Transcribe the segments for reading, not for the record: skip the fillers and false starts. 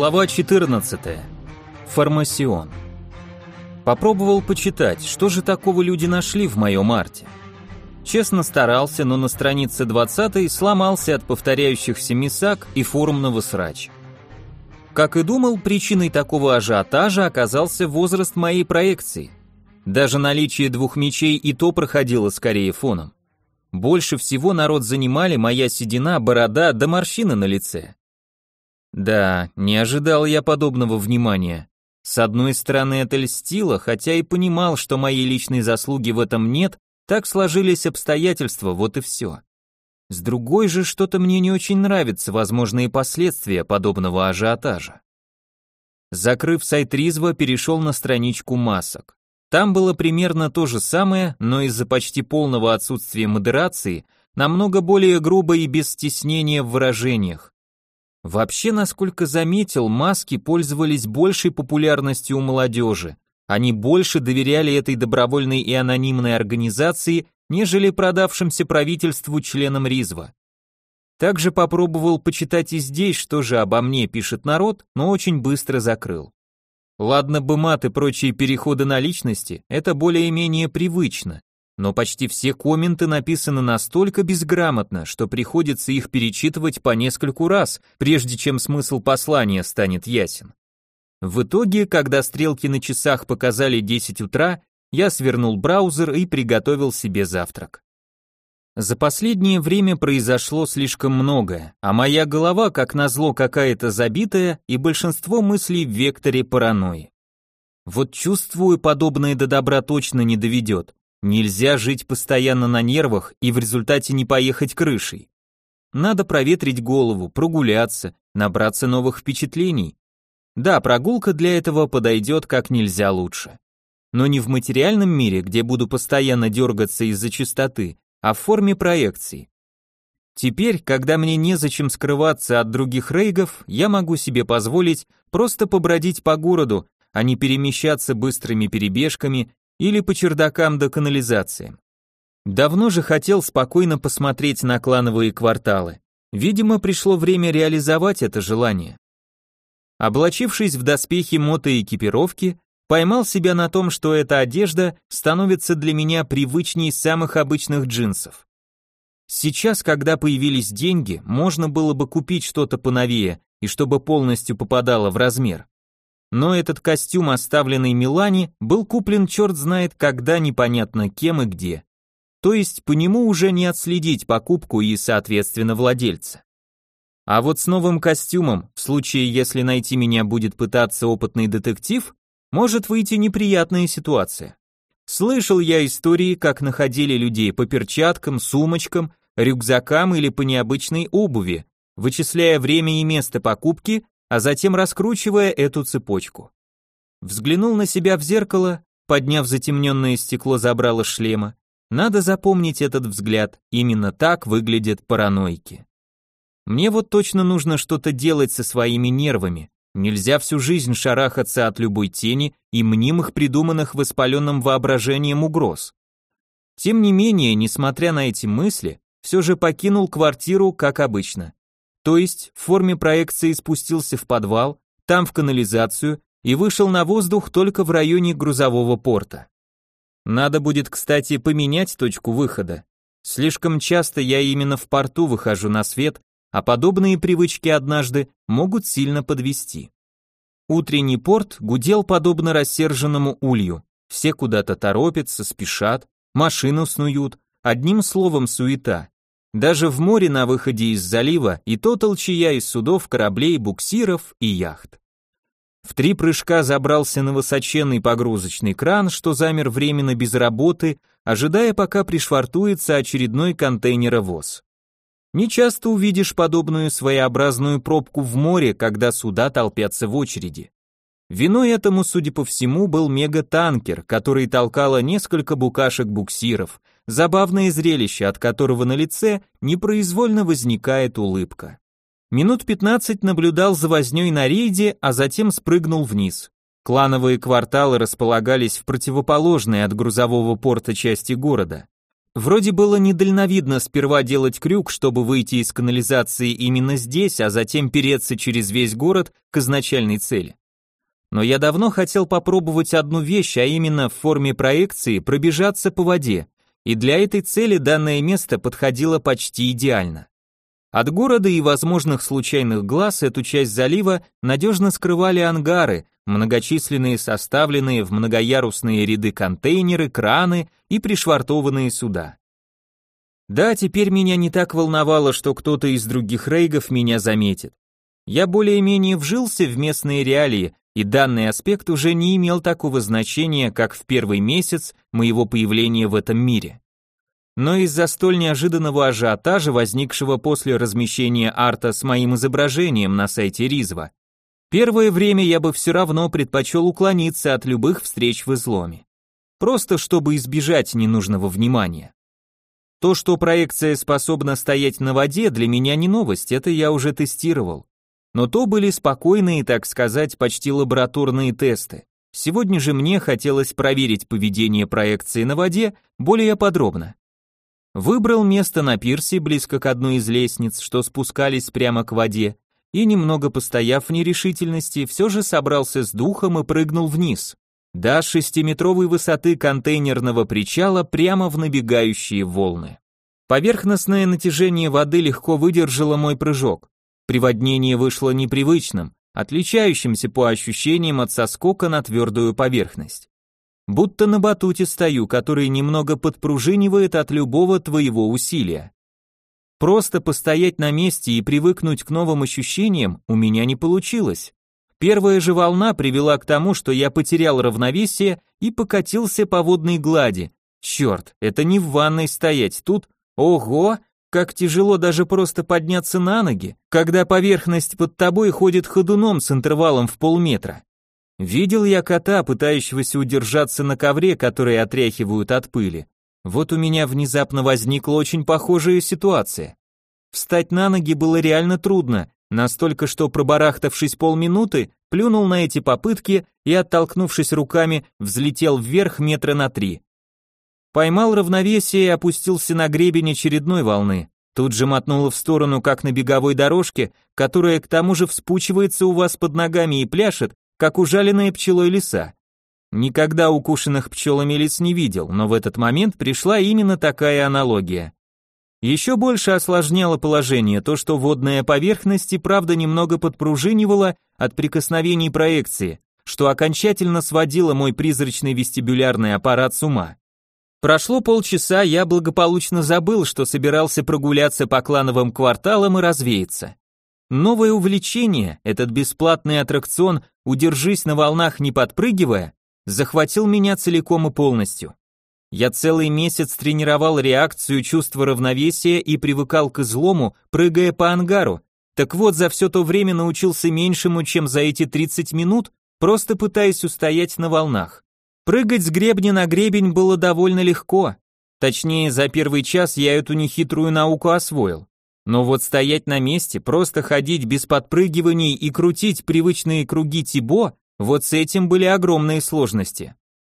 Глава 14. Формасион. Попробовал почитать, что же такого люди нашли в моем арте. Честно старался, но на странице 20 сломался от повторяющихся мисак и форумного срача. Как и думал, причиной такого ажиотажа оказался возраст моей проекции. Даже наличие двух мечей и то проходило скорее фоном. Больше всего народ занимали моя седина, борода да морщины на лице. Да, не ожидал я подобного внимания. С одной стороны, это льстило, хотя и понимал, что моей личной заслуги в этом нет, так сложились обстоятельства, вот и все. С другой же, что-то мне не очень нравятся возможные последствия подобного ажиотажа. Закрыв сайт Ризва, перешел на страничку масок. Там было примерно то же самое, но из-за почти полного отсутствия модерации, намного более грубо и без стеснения в выражениях. Вообще, насколько заметил, маски пользовались большей популярностью у молодежи. Они больше доверяли этой добровольной и анонимной организации, нежели продавшимся правительству членам Ризва. Также попробовал почитать и здесь, что же обо мне пишет народ, но очень быстро закрыл. Ладно бы мат и прочие переходы на личности, это более-менее привычно. Но почти все комменты написаны настолько безграмотно, что приходится их перечитывать по нескольку раз, прежде чем смысл послания станет ясен. В итоге, когда стрелки на часах показали 10 утра, я свернул браузер и приготовил себе завтрак. За последнее время произошло слишком многое, а моя голова, как назло, какая-то забитая, и большинство мыслей в векторе паранойи. Вот чувствую, подобное до добра точно не доведет. Нельзя жить постоянно на нервах и в результате не поехать крышей. Надо проветрить голову, прогуляться, набраться новых впечатлений. Да, прогулка для этого подойдет как нельзя лучше. Но не в материальном мире, где буду постоянно дергаться из-за чистоты, а в форме проекции. Теперь, когда мне незачем скрываться от других рейгов, я могу себе позволить просто побродить по городу, а не перемещаться быстрыми перебежками или по чердакам до канализации. Давно же хотел спокойно посмотреть на клановые кварталы. Видимо, пришло время реализовать это желание. Облачившись в доспехи мотоэкипировки, поймал себя на том, что эта одежда становится для меня привычней самых обычных джинсов. Сейчас, когда появились деньги, можно было бы купить что-то поновее и чтобы полностью попадало в размер. Но этот костюм, оставленный Милане, был куплен черт знает когда, непонятно кем и где. То есть по нему уже не отследить покупку и, соответственно, владельца. А вот с новым костюмом, в случае, если найти меня будет пытаться опытный детектив, может выйти неприятная ситуация. Слышал я истории, как находили людей по перчаткам, сумочкам, рюкзакам или по необычной обуви, вычисляя время и место покупки, а затем раскручивая эту цепочку. Взглянул на себя в зеркало, подняв затемненное стекло забрала шлема. Надо запомнить этот взгляд, именно так выглядят параноики. Мне вот точно нужно что-то делать со своими нервами. Нельзя всю жизнь шарахаться от любой тени и мнимых придуманных воспаленным воображением угроз. Тем не менее, несмотря на эти мысли, все же покинул квартиру, как обычно. То есть в форме проекции спустился в подвал, там в канализацию и вышел на воздух только в районе грузового порта. Надо будет, кстати, поменять точку выхода. Слишком часто я именно в порту выхожу на свет, а подобные привычки однажды могут сильно подвести. Утренний порт гудел подобно рассерженному улью. Все куда-то торопятся, спешат, машину снуют, одним словом суета. Даже в море на выходе из залива и то толчая из судов, кораблей, буксиров и яхт. В 3 прыжка забрался на высоченный погрузочный кран, что замер временно без работы, ожидая, пока пришвартуется очередной контейнеровоз. Не часто увидишь подобную своеобразную пробку в море, когда суда толпятся в очереди. Виной этому, судя по всему, был мегатанкер, который толкало несколько букашек-буксиров, забавное зрелище, от которого на лице непроизвольно возникает улыбка. Минут 15 наблюдал за вознёй на рейде, а затем спрыгнул вниз. Клановые кварталы располагались в противоположной от грузового порта части города. Вроде было недальновидно сперва делать крюк, чтобы выйти из канализации именно здесь, а затем переться через весь город к изначальной цели. Но я давно хотел попробовать одну вещь, а именно в форме проекции пробежаться по воде, и для этой цели данное место подходило почти идеально. От города и возможных случайных глаз эту часть залива надежно скрывали ангары, многочисленные составленные в многоярусные ряды контейнеры, краны и пришвартованные суда. Да, теперь меня не так волновало, что кто-то из других рейгов меня заметит. Я более-менее вжился в местные реалии, и данный аспект уже не имел такого значения, как в первый месяц моего появления в этом мире. Но из-за столь неожиданного ажиотажа, возникшего после размещения арта с моим изображением на сайте Ризва, первое время я бы все равно предпочел уклониться от любых встреч в изломе. Просто чтобы избежать ненужного внимания. То, что проекция способна стоять на воде, для меня не новость, это я уже тестировал. Но то были спокойные, так сказать, почти лабораторные тесты. Сегодня же мне хотелось проверить поведение проекции на воде более подробно. Выбрал место на пирсе, близко к одной из лестниц, что спускались прямо к воде, и немного постояв в нерешительности, все же собрался с духом и прыгнул вниз. До 6-метровой высоты контейнерного причала прямо в набегающие волны. Поверхностное натяжение воды легко выдержало мой прыжок. Приводнение вышло непривычным, отличающимся по ощущениям от соскока на твердую поверхность. Будто на батуте стою, который немного подпружинивает от любого твоего усилия. Просто постоять на месте и привыкнуть к новым ощущениям у меня не получилось. Первая же волна привела к тому, что я потерял равновесие и покатился по водной глади. Черт, это не в ванной стоять, тут, ого, как тяжело даже просто подняться на ноги, когда поверхность под тобой ходит ходуном с интервалом в полметра. Видел я кота, пытающегося удержаться на ковре, который отряхивают от пыли. Вот у меня внезапно возникла очень похожая ситуация. Встать на ноги было реально трудно, настолько, что пробарахтавшись полминуты, плюнул на эти попытки и, оттолкнувшись руками, взлетел вверх метра на 3. Поймал равновесие и опустился на гребень очередной волны. Тут же мотнуло в сторону, как на беговой дорожке, которая к тому же вспучивается у вас под ногами и пляшет, как ужаленная пчелой лиса. Никогда укушенных пчелами лис не видел, но в этот момент пришла именно такая аналогия. Еще больше осложняло положение то, что водная поверхность и правда немного подпружинивала от прикосновений проекции, что окончательно сводило мой призрачный вестибулярный аппарат с ума. Прошло полчаса, я благополучно забыл, что собирался прогуляться по клановым кварталам и развеяться. Новое увлечение, этот бесплатный аттракцион «Удержись на волнах, не подпрыгивая», захватил меня целиком и полностью. Я целый месяц тренировал реакцию, чувство равновесия и привыкал к излому, прыгая по ангару. Так вот, за все то время научился меньшему, чем за эти 30 минут, просто пытаясь устоять на волнах. Прыгать с гребня на гребень было довольно легко. Точнее, за первый час я эту нехитрую науку освоил. Но вот стоять на месте, просто ходить без подпрыгиваний и крутить привычные круги Тибо, вот с этим были огромные сложности.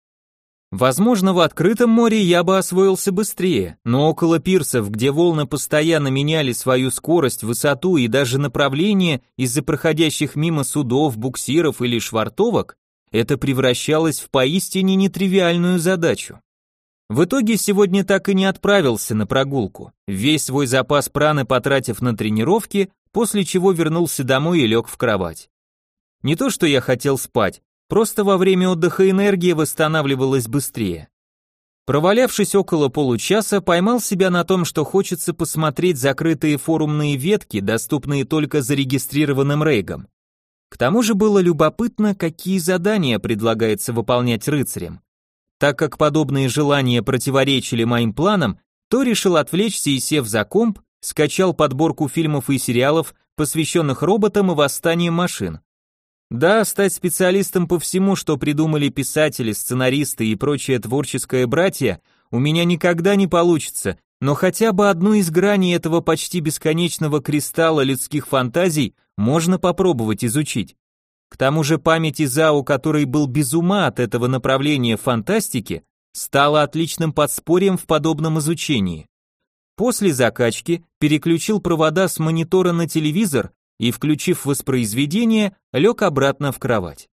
Возможно, в открытом море я бы освоился быстрее, но около пирсов, где волны постоянно меняли свою скорость, высоту и даже направление из-за проходящих мимо судов, буксиров или швартовок, это превращалось в поистине нетривиальную задачу. В итоге сегодня так и не отправился на прогулку, весь свой запас праны потратив на тренировки, после чего вернулся домой и лег в кровать. Не то, что я хотел спать, просто во время отдыха энергия восстанавливалась быстрее. Провалявшись около получаса, поймал себя на том, что хочется посмотреть закрытые форумные ветки, доступные только зарегистрированным рейгам. К тому же было любопытно, какие задания предлагается выполнять рыцарям. Так как подобные желания противоречили моим планам, то решил отвлечься и, сев за комп, скачал подборку фильмов и сериалов, посвященных роботам и восстанию машин. Да, стать специалистом по всему, что придумали писатели, сценаристы и прочее творческое братья, у меня никогда не получится, но хотя бы одну из граней этого почти бесконечного кристалла людских фантазий можно попробовать изучить. К тому же память Изао, который был без ума от этого направления фантастики, стало отличным подспорьем в подобном изучении. После закачки переключил провода с монитора на телевизор и, включив воспроизведение, лег обратно в кровать.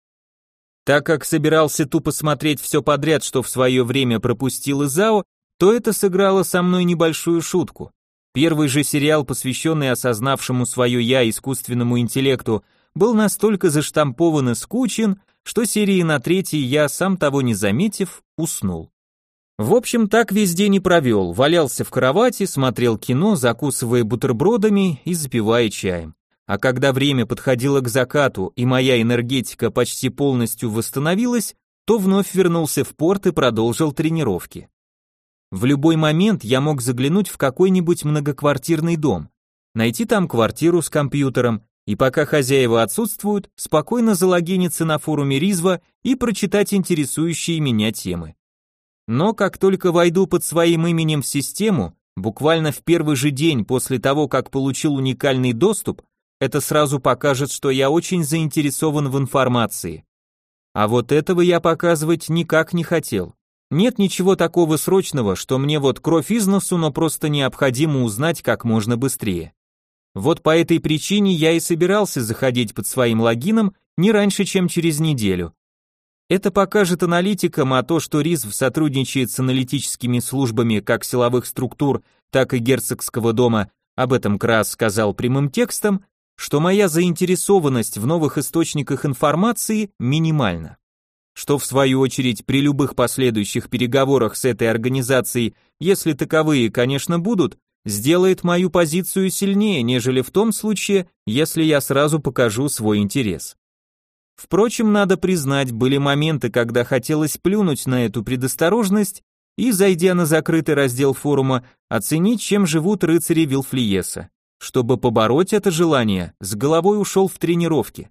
Так как собирался тупо смотреть все подряд, что в свое время пропустил ИЗАО, то это сыграло со мной небольшую шутку. Первый же сериал, посвященный осознавшему свое «я» искусственному интеллекту, был настолько заштампован и скучен, что серии на третьей я, сам того не заметив, уснул. В общем, так весь день и провел, валялся в кровати, смотрел кино, закусывая бутербродами и запивая чаем. А когда время подходило к закату и моя энергетика почти полностью восстановилась, то вновь вернулся в порт и продолжил тренировки. В любой момент я мог заглянуть в какой-нибудь многоквартирный дом, найти там квартиру с компьютером, и пока хозяева отсутствуют, спокойно залогиниться на форуме Ризва и прочитать интересующие меня темы. Но как только войду под своим именем в систему, буквально в первый же день после того, как получил уникальный доступ, это сразу покажет, что я очень заинтересован в информации. А вот этого я показывать никак не хотел. Нет ничего такого срочного, что мне вот кровь из носу, но просто необходимо узнать как можно быстрее. Вот по этой причине я и собирался заходить под своим логином не раньше, чем через неделю. Это покажет аналитикам, а то, что РИЗВ сотрудничает с аналитическими службами как силовых структур, так и герцогского дома, об этом Крас сказал прямым текстом, что моя заинтересованность в новых источниках информации минимальна. Что в свою очередь при любых последующих переговорах с этой организацией, если таковые, конечно, будут, сделает мою позицию сильнее, нежели в том случае, если я сразу покажу свой интерес. Впрочем, надо признать, были моменты, когда хотелось плюнуть на эту предосторожность и, зайдя на закрытый раздел форума, оценить, чем живут рыцари Вилфлиеса. Чтобы побороть это желание, с головой ушел в тренировки.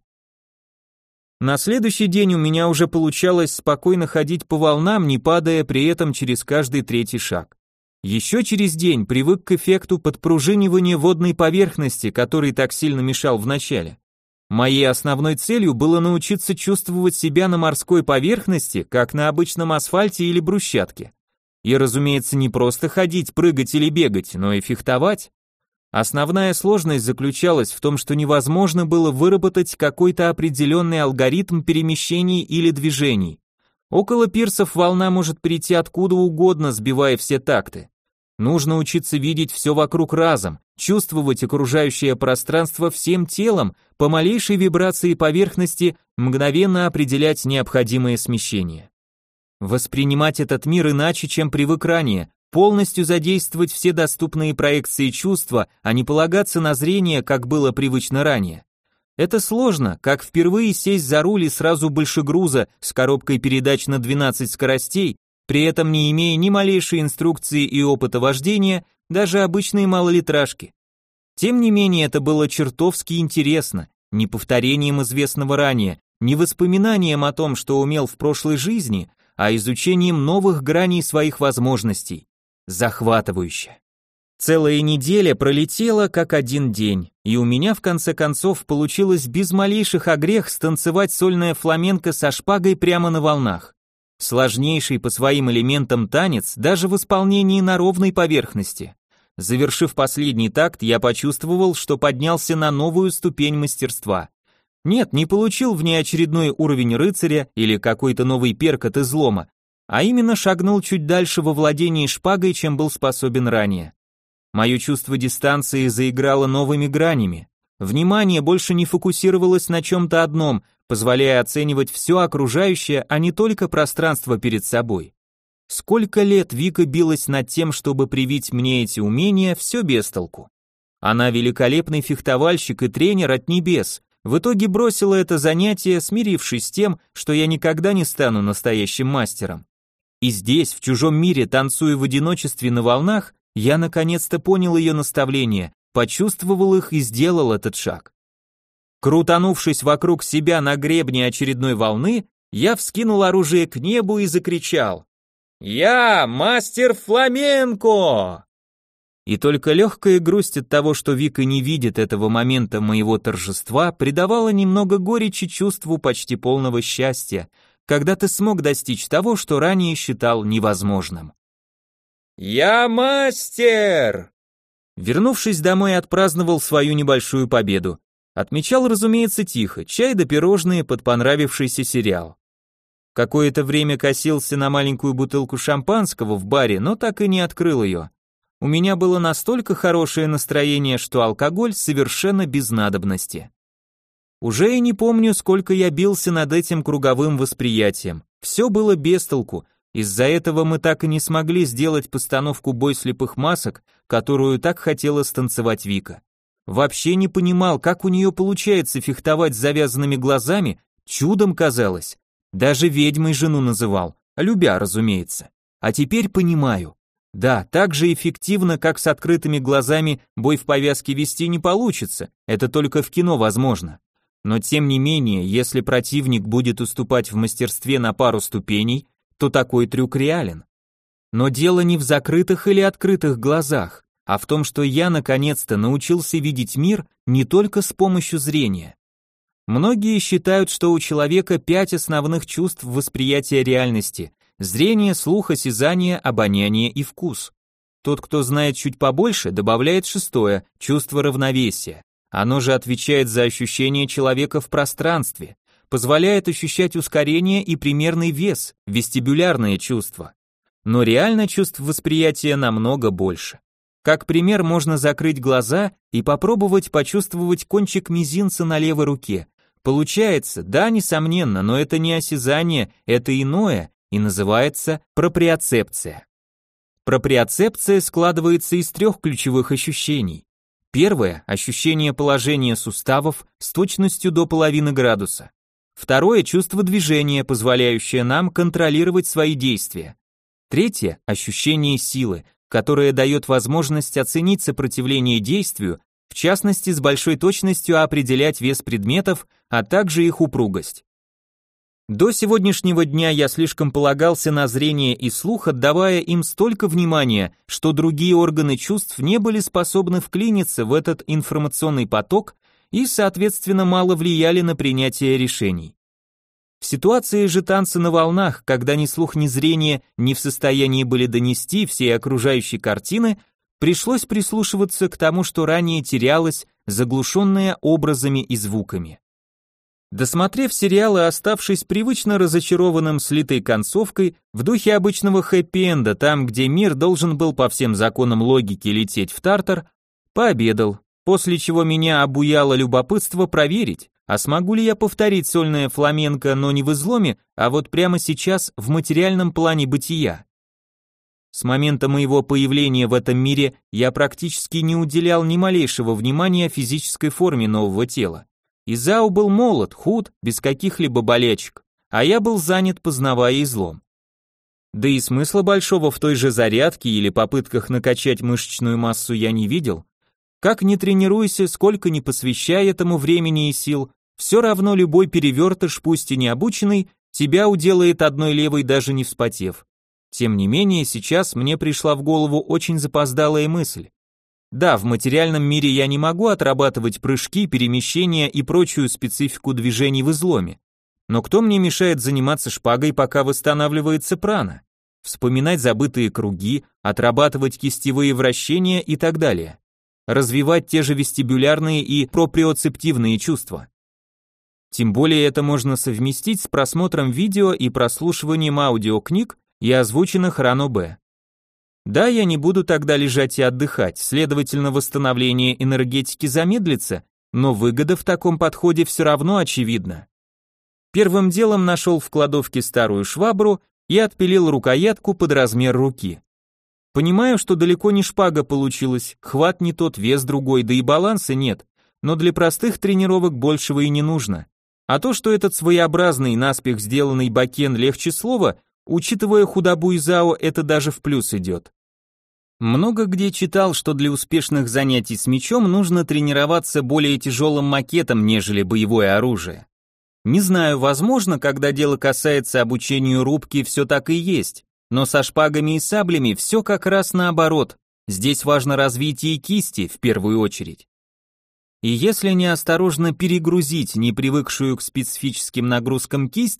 На следующий день у меня уже получалось спокойно ходить по волнам, не падая при этом через каждый третий шаг. Еще через день привык к эффекту подпружинивания водной поверхности, который так сильно мешал в начале. Моей основной целью было научиться чувствовать себя на морской поверхности, как на обычном асфальте или брусчатке. И, разумеется, не просто ходить, прыгать или бегать, но и фехтовать. Основная сложность заключалась в том, что невозможно было выработать какой-то определенный алгоритм перемещений или движений. Около пирсов волна может прийти откуда угодно, сбивая все такты. Нужно учиться видеть все вокруг разом, чувствовать окружающее пространство всем телом, по малейшей вибрации поверхности мгновенно определять необходимое смещение. Воспринимать этот мир иначе, чем привык ранее, полностью задействовать все доступные проекции чувства, а не полагаться на зрение, как было привычно ранее. Это сложно, как впервые сесть за руль и сразу большегруза с коробкой передач на 12 скоростей, при этом не имея ни малейшей инструкции и опыта вождения, даже обычные малолитражки. Тем не менее, это было чертовски интересно, не повторением известного ранее, не воспоминанием о том, что умел в прошлой жизни, а изучением новых граней своих возможностей. Захватывающе. Целая неделя пролетела как один день, и у меня в конце концов получилось без малейших огрех станцевать сольное фламенко со шпагой прямо на волнах. Сложнейший по своим элементам танец даже в исполнении на ровной поверхности. Завершив последний такт, я почувствовал, что поднялся на новую ступень мастерства. Нет, не получил внеочередной уровень рыцаря или какой-то новый перк от излома, а именно шагнул чуть дальше во владении шпагой, чем был способен ранее. Мое чувство дистанции заиграло новыми гранями. Внимание больше не фокусировалось на чем-то одном, позволяя оценивать все окружающее, а не только пространство перед собой. Сколько лет Вика билась над тем, чтобы привить мне эти умения, все без толку. Она великолепный фехтовальщик и тренер от небес. В итоге бросила это занятие, смирившись с тем, что я никогда не стану настоящим мастером. И здесь, в чужом мире, танцуя в одиночестве на волнах, я наконец-то понял ее наставления, почувствовал их и сделал этот шаг. Крутанувшись вокруг себя на гребне очередной волны, я вскинул оружие к небу и закричал: «Я мастер фламенко!» И только легкая грусть от того, что Вика не видит этого момента моего торжества, придавала немного горечи чувству почти полного счастья, когда ты смог достичь того, что ранее считал невозможным. «Я мастер!» Вернувшись домой, отпраздновал свою небольшую победу. Отмечал, разумеется, тихо, чай да пирожные под понравившийся сериал. Какое-то время косился на маленькую бутылку шампанского в баре, но так и не открыл ее. У меня было настолько хорошее настроение, что алкоголь совершенно без надобности. Уже и не помню, сколько я бился над этим круговым восприятием. Все было без толку. Из-за этого мы так и не смогли сделать постановку «Бой слепых масок», которую так хотела станцевать Вика. Вообще не понимал, как у нее получается фехтовать с завязанными глазами, чудом казалось. Даже ведьмой жену называл, любя, разумеется. А теперь понимаю. Да, так же эффективно, как с открытыми глазами, бой в повязке вести не получится, это только в кино возможно. Но тем не менее, если противник будет уступать в мастерстве на пару ступеней, то такой трюк реален. Но дело не в закрытых или открытых глазах, а в том, что я наконец-то научился видеть мир не только с помощью зрения. Многие считают, что у человека 5 основных чувств восприятия реальности: зрение, слух, осязание, обоняние и вкус. Тот, кто знает чуть побольше, добавляет 6-е, чувство равновесия. Оно же отвечает за ощущение человека в пространстве, позволяет ощущать ускорение и примерный вес, вестибулярные чувства. Но реально чувств восприятия намного больше. Как пример, можно закрыть глаза и попробовать почувствовать кончик мизинца на левой руке. Получается, да, несомненно, но это не осязание, это иное, и называется проприоцепция. Проприоцепция складывается из 3 ключевых ощущений. Первое – ощущение положения суставов с точностью до половины градуса. Второе – чувство движения, позволяющее нам контролировать свои действия. Третье – ощущение силы, которое дает возможность оценить сопротивление действию, в частности с большой точностью определять вес предметов, а также их упругость. До сегодняшнего дня я слишком полагался на зрение и слух, отдавая им столько внимания, что другие органы чувств не были способны вклиниться в этот информационный поток и, соответственно, мало влияли на принятие решений. В ситуации же танца на волнах, когда ни слух, ни зрение не в состоянии были донести всей окружающей картины, пришлось прислушиваться к тому, что ранее терялось, заглушенное образами и звуками. Досмотрев сериал и оставшись привычно разочарованным слитой концовкой, в духе обычного хэппи-энда, там, где мир должен был по всем законам логики лететь в тартар, пообедал, после чего меня обуяло любопытство проверить, а смогу ли я повторить сольное фламенко, но не в изломе, а вот прямо сейчас в материальном плане бытия. С момента моего появления в этом мире я практически не уделял ни малейшего внимания физической форме нового тела. Изао был молод, худ, без каких-либо болячек, а я был занят, познавая излом. Да и смысла большого в той же зарядке или попытках накачать мышечную массу я не видел. Как ни тренируйся, сколько ни посвящай этому времени и сил, все равно любой перевертыш, пусть и необученный, тебя уделает одной левой, даже не вспотев. Тем не менее, сейчас мне пришла в голову очень запоздалая мысль. Да, в материальном мире я не могу отрабатывать прыжки, перемещения и прочую специфику движений в изломе. Но кто мне мешает заниматься шпагой, пока восстанавливается прана? Вспоминать забытые круги, отрабатывать кистевые вращения и так далее. Развивать те же вестибулярные и проприоцептивные чувства. Тем более это можно совместить с просмотром видео и прослушиванием аудиокниг и озвученных ранобэ. Да, я не буду тогда лежать и отдыхать, следовательно, восстановление энергетики замедлится, но выгода в таком подходе все равно очевидна. Первым делом нашел в кладовке старую швабру и отпилил рукоятку под размер руки. Понимаю, что далеко не шпага получилась, хват не тот, вес другой, да и баланса нет, но для простых тренировок большего и не нужно. А то, что этот своеобразный, наспех сделанный бакен легче слова, учитывая худобу Изао, это даже в плюс идет. Много где читал, что для успешных занятий с мечом нужно тренироваться более тяжелым макетом, нежели боевое оружие. Не знаю, возможно, когда дело касается обучению рубки, все так и есть, но со шпагами и саблями все как раз наоборот. Здесь важно развитие кисти в первую очередь. И если неосторожно перегрузить непривыкшую к специфическим нагрузкам кисть,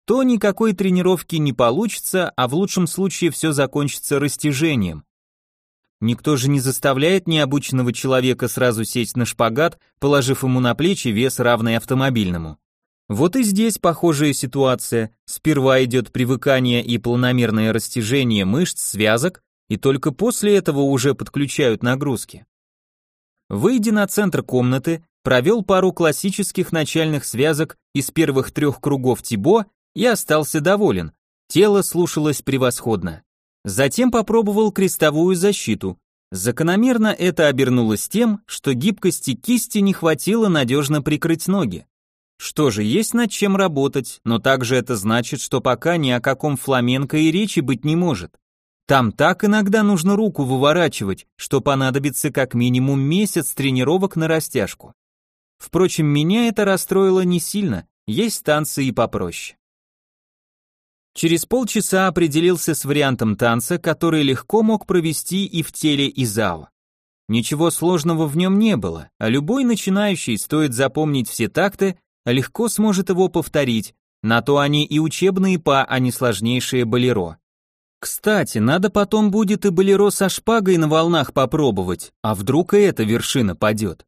то никакой тренировки не получится, а в лучшем случае все закончится растяжением. Никто же не заставляет необученного человека сразу сесть на шпагат, положив ему на плечи вес, равный автомобильному. Вот и здесь похожая ситуация. Сперва идет привыкание и планомерное растяжение мышц, связок, и только после этого уже подключают нагрузки. Выйдя на центр комнаты, провел пару классических начальных связок из первых 3 кругов Тибо и остался доволен. Тело слушалось превосходно. Затем попробовал крестовую защиту. Закономерно это обернулось тем, что гибкости кисти не хватило надежно прикрыть ноги. Что же, есть над чем работать, но также это значит, что пока ни о каком фламенко и речи быть не может. Там так иногда нужно руку выворачивать, что понадобится как минимум месяц тренировок на растяжку. Впрочем, меня это расстроило не сильно, есть танцы и попроще. Через полчаса определился с вариантом танца, который легко мог провести и в теле Изао. Ничего сложного в нем не было, а любой начинающий, стоит запомнить все такты, легко сможет его повторить, на то они и учебные па, а не сложнейшие болеро. Кстати, надо потом будет и болеро со шпагой на волнах попробовать, а вдруг и эта вершина падет.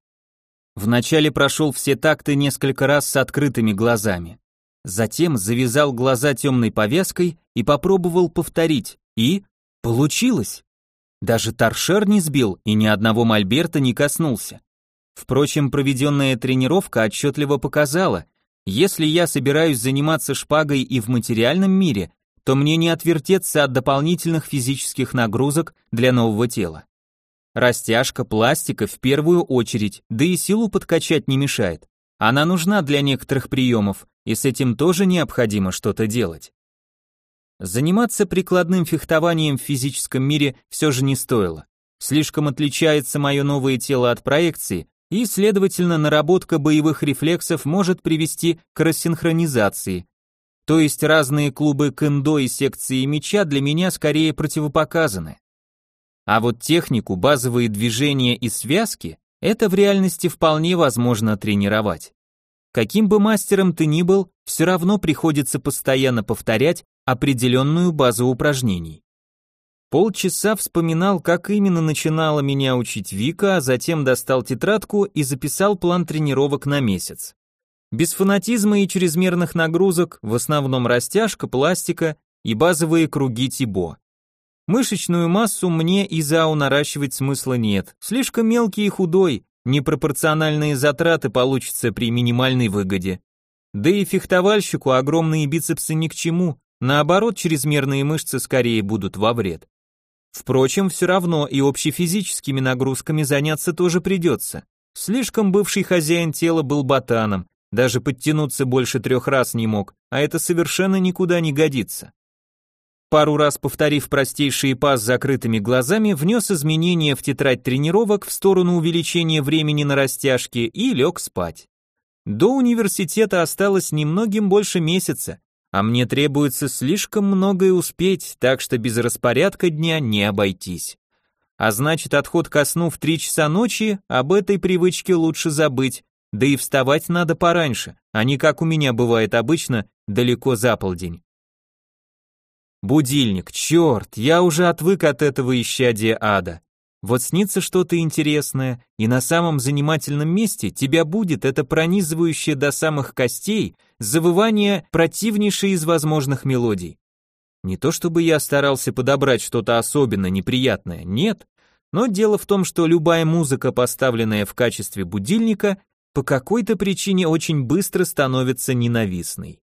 Вначале прошел все такты несколько раз с открытыми глазами. Затем завязал глаза темной повязкой и попробовал повторить, и получилось. Даже торшер не сбил и ни одного мольберта не коснулся. Впрочем, проведенная тренировка отчетливо показала, если я собираюсь заниматься шпагой и в материальном мире, то мне не отвертеться от дополнительных физических нагрузок для нового тела. Растяжка, пластика в первую очередь, да и силу подкачать не мешает. Она нужна для некоторых приемов, и с этим тоже необходимо что-то делать. Заниматься прикладным фехтованием в физическом мире все же не стоило. Слишком отличается мое новое тело от проекции, и, следовательно, наработка боевых рефлексов может привести к рассинхронизации. То есть разные клубы кендо и секции меча для меня скорее противопоказаны. А вот технику, базовые движения и связки – это в реальности вполне возможно тренировать. Каким бы мастером ты ни был, все равно приходится постоянно повторять определенную базу упражнений. Полчаса вспоминал, как именно начинала меня учить Вика, а затем достал тетрадку и записал план тренировок на месяц. Без фанатизма и чрезмерных нагрузок, в основном растяжка, пластика и базовые круги Тибо. Мышечную массу мне и Изао наращивать смысла нет, слишком мелкий и худой, непропорциональные затраты получатся при минимальной выгоде. Да и фехтовальщику огромные бицепсы ни к чему, наоборот, чрезмерные мышцы скорее будут во вред. Впрочем, все равно и общефизическими нагрузками заняться тоже придется. Слишком бывший хозяин тела был ботаном, даже подтянуться больше 3 раз не мог, а это совершенно никуда не годится. Пару раз повторив простейшие па с закрытыми глазами, внес изменения в тетрадь тренировок в сторону увеличения времени на растяжке и лег спать. До университета осталось немногим больше месяца, а мне требуется слишком многое успеть, так что без распорядка дня не обойтись. А значит, отход ко сну в 3 часа ночи, об этой привычке лучше забыть, да и вставать надо пораньше, а не как у меня бывает обычно, далеко за полдень. Будильник, черт, я уже отвык от этого исчадия ада. Вот снится что-то интересное, и на самом занимательном месте тебя будет это пронизывающее до самых костей завывание противнейшей из возможных мелодий. Не то чтобы я старался подобрать что-то особенно неприятное, нет, но дело в том, что любая музыка, поставленная в качестве будильника, по какой-то причине очень быстро становится ненавистной.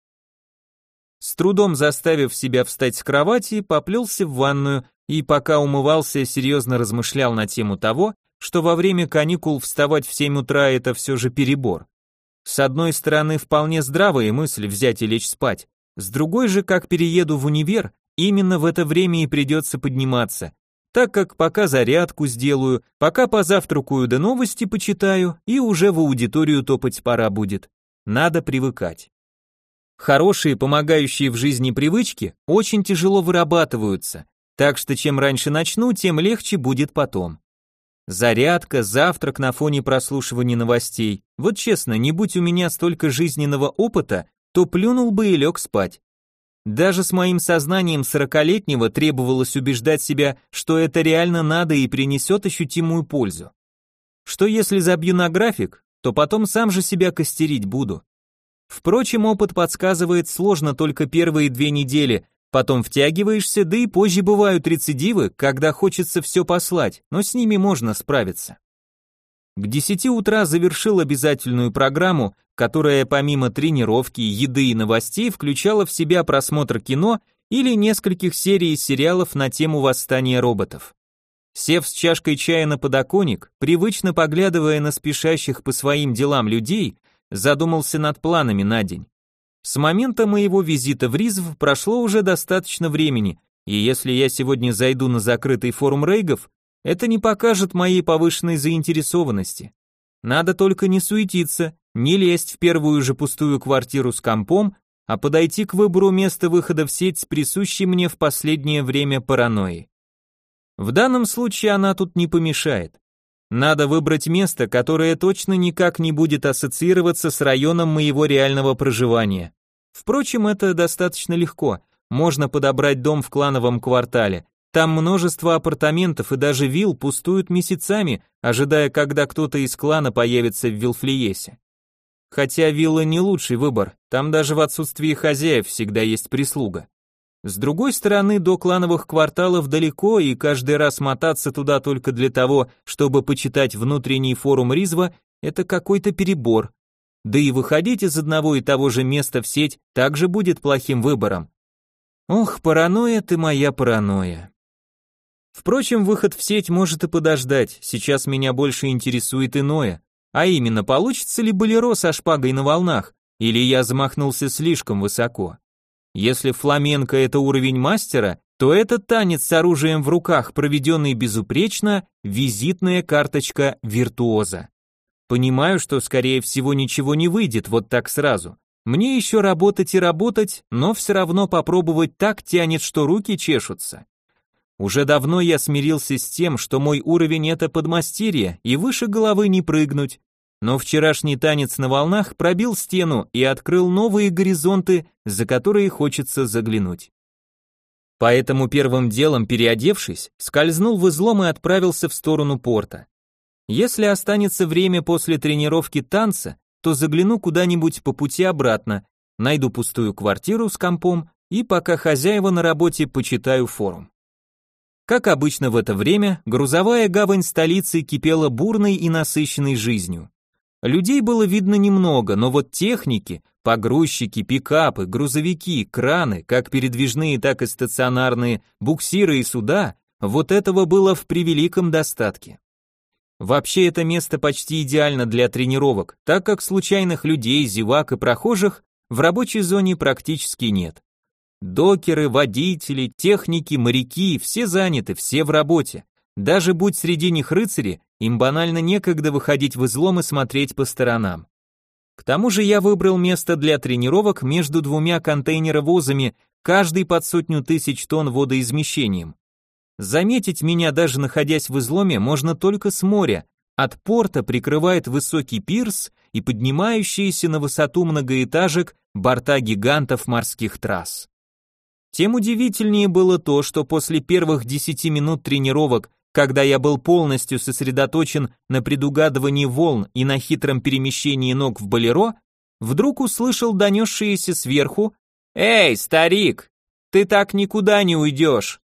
С трудом заставив себя встать с кровати, поплелся в ванную и пока умывался, серьезно размышлял на тему того, что во время каникул вставать в 7 утра это все же перебор. С одной стороны, вполне здравая мысль взять и лечь спать, с другой же, как перееду в универ, именно в это время и придется подниматься, так как пока зарядку сделаю, пока позавтракаю да новости почитаю, и уже в аудиторию топать пора будет. Надо привыкать. Хорошие, помогающие в жизни привычки очень тяжело вырабатываются, так что чем раньше начну, тем легче будет потом. Зарядка, завтрак на фоне прослушивания новостей. Вот честно, не будь у меня столько жизненного опыта, то плюнул бы и лег спать. Даже с моим сознанием сорокалетнего требовалось убеждать себя, что это реально надо и принесет ощутимую пользу. Что если забью на график, то потом сам же себя костерить буду. Впрочем, опыт подсказывает, сложно только первые 2 недели, потом втягиваешься, да и позже бывают рецидивы, когда хочется все послать, но с ними можно справиться. К 10 утра завершил обязательную программу, которая помимо тренировки, еды и новостей включала в себя просмотр кино или нескольких серий сериалов на тему восстания роботов. Сев с чашкой чая на подоконник, привычно поглядывая на спешащих по своим делам людей, задумался над планами на день. С момента моего визита в Ризв прошло уже достаточно времени, и если я сегодня зайду на закрытый форум рейгов, это не покажет моей повышенной заинтересованности. Надо только не суетиться, не лезть в первую же пустую квартиру с компом, а подойти к выбору места выхода в сеть с присущей мне в последнее время паранойей. В данном случае она тут не помешает. Надо выбрать место, которое точно никак не будет ассоциироваться с районом моего реального проживания. Впрочем, это достаточно легко. Можно подобрать дом в клановом квартале. Там множество апартаментов и даже вилл пустуют месяцами, ожидая, когда кто-то из клана появится в Вилфлиесе. Хотя вилла не лучший выбор, там даже в отсутствии хозяев всегда есть прислуга. С другой стороны, до клановых кварталов далеко, и каждый раз мотаться туда только для того, чтобы почитать внутренний форум Ризва, это какой-то перебор. Да и выходить из одного и того же места в сеть также будет плохим выбором. Ох, паранойя ты моя паранойя. Впрочем, выход в сеть может и подождать, сейчас меня больше интересует иное, а именно, получится ли болеро со шпагой на волнах, или я замахнулся слишком высоко. Если фламенко это уровень мастера, то этот танец с оружием в руках, проведенный безупречно, визитная карточка виртуоза. Понимаю, что скорее всего ничего не выйдет вот так сразу. Мне еще работать и работать, но все равно попробовать так тянет, что руки чешутся. Уже давно я смирился с тем, что мой уровень это подмастерье, и выше головы не прыгнуть. Но вчерашний танец на волнах пробил стену и открыл новые горизонты, за которые хочется заглянуть. Поэтому первым делом, переодевшись, скользнул в излом и отправился в сторону порта. Если останется время после тренировки танца, то загляну куда-нибудь по пути обратно, найду пустую квартиру с компом и пока хозяева на работе почитаю форум. Как обычно в это время, грузовая гавань столицы кипела бурной и насыщенной жизнью. Людей было видно немного, но вот техники, погрузчики, пикапы, грузовики, краны, как передвижные, так и стационарные, буксиры и суда, вот этого было в превеликом достатке. Вообще это место почти идеально для тренировок, так как случайных людей, зевак и прохожих в рабочей зоне практически нет. Докеры, водители, техники, моряки, все заняты, все в работе. Даже будь среди них рыцари, им банально некогда выходить в излом и смотреть по сторонам. К тому же я выбрал место для тренировок между 2 контейнеровозами, каждый под 100 000 тонн водоизмещением. Заметить меня даже находясь в изломе можно только с моря, от порта прикрывает высокий пирс и поднимающиеся на высоту многоэтажек борта гигантов морских трасс. Тем удивительнее было то, что после первых 10 минут тренировок, когда я был полностью сосредоточен на предугадывании волн и на хитром перемещении ног в болеро, вдруг услышал донесшиеся сверху: «Эй, старик, ты так никуда не уйдешь,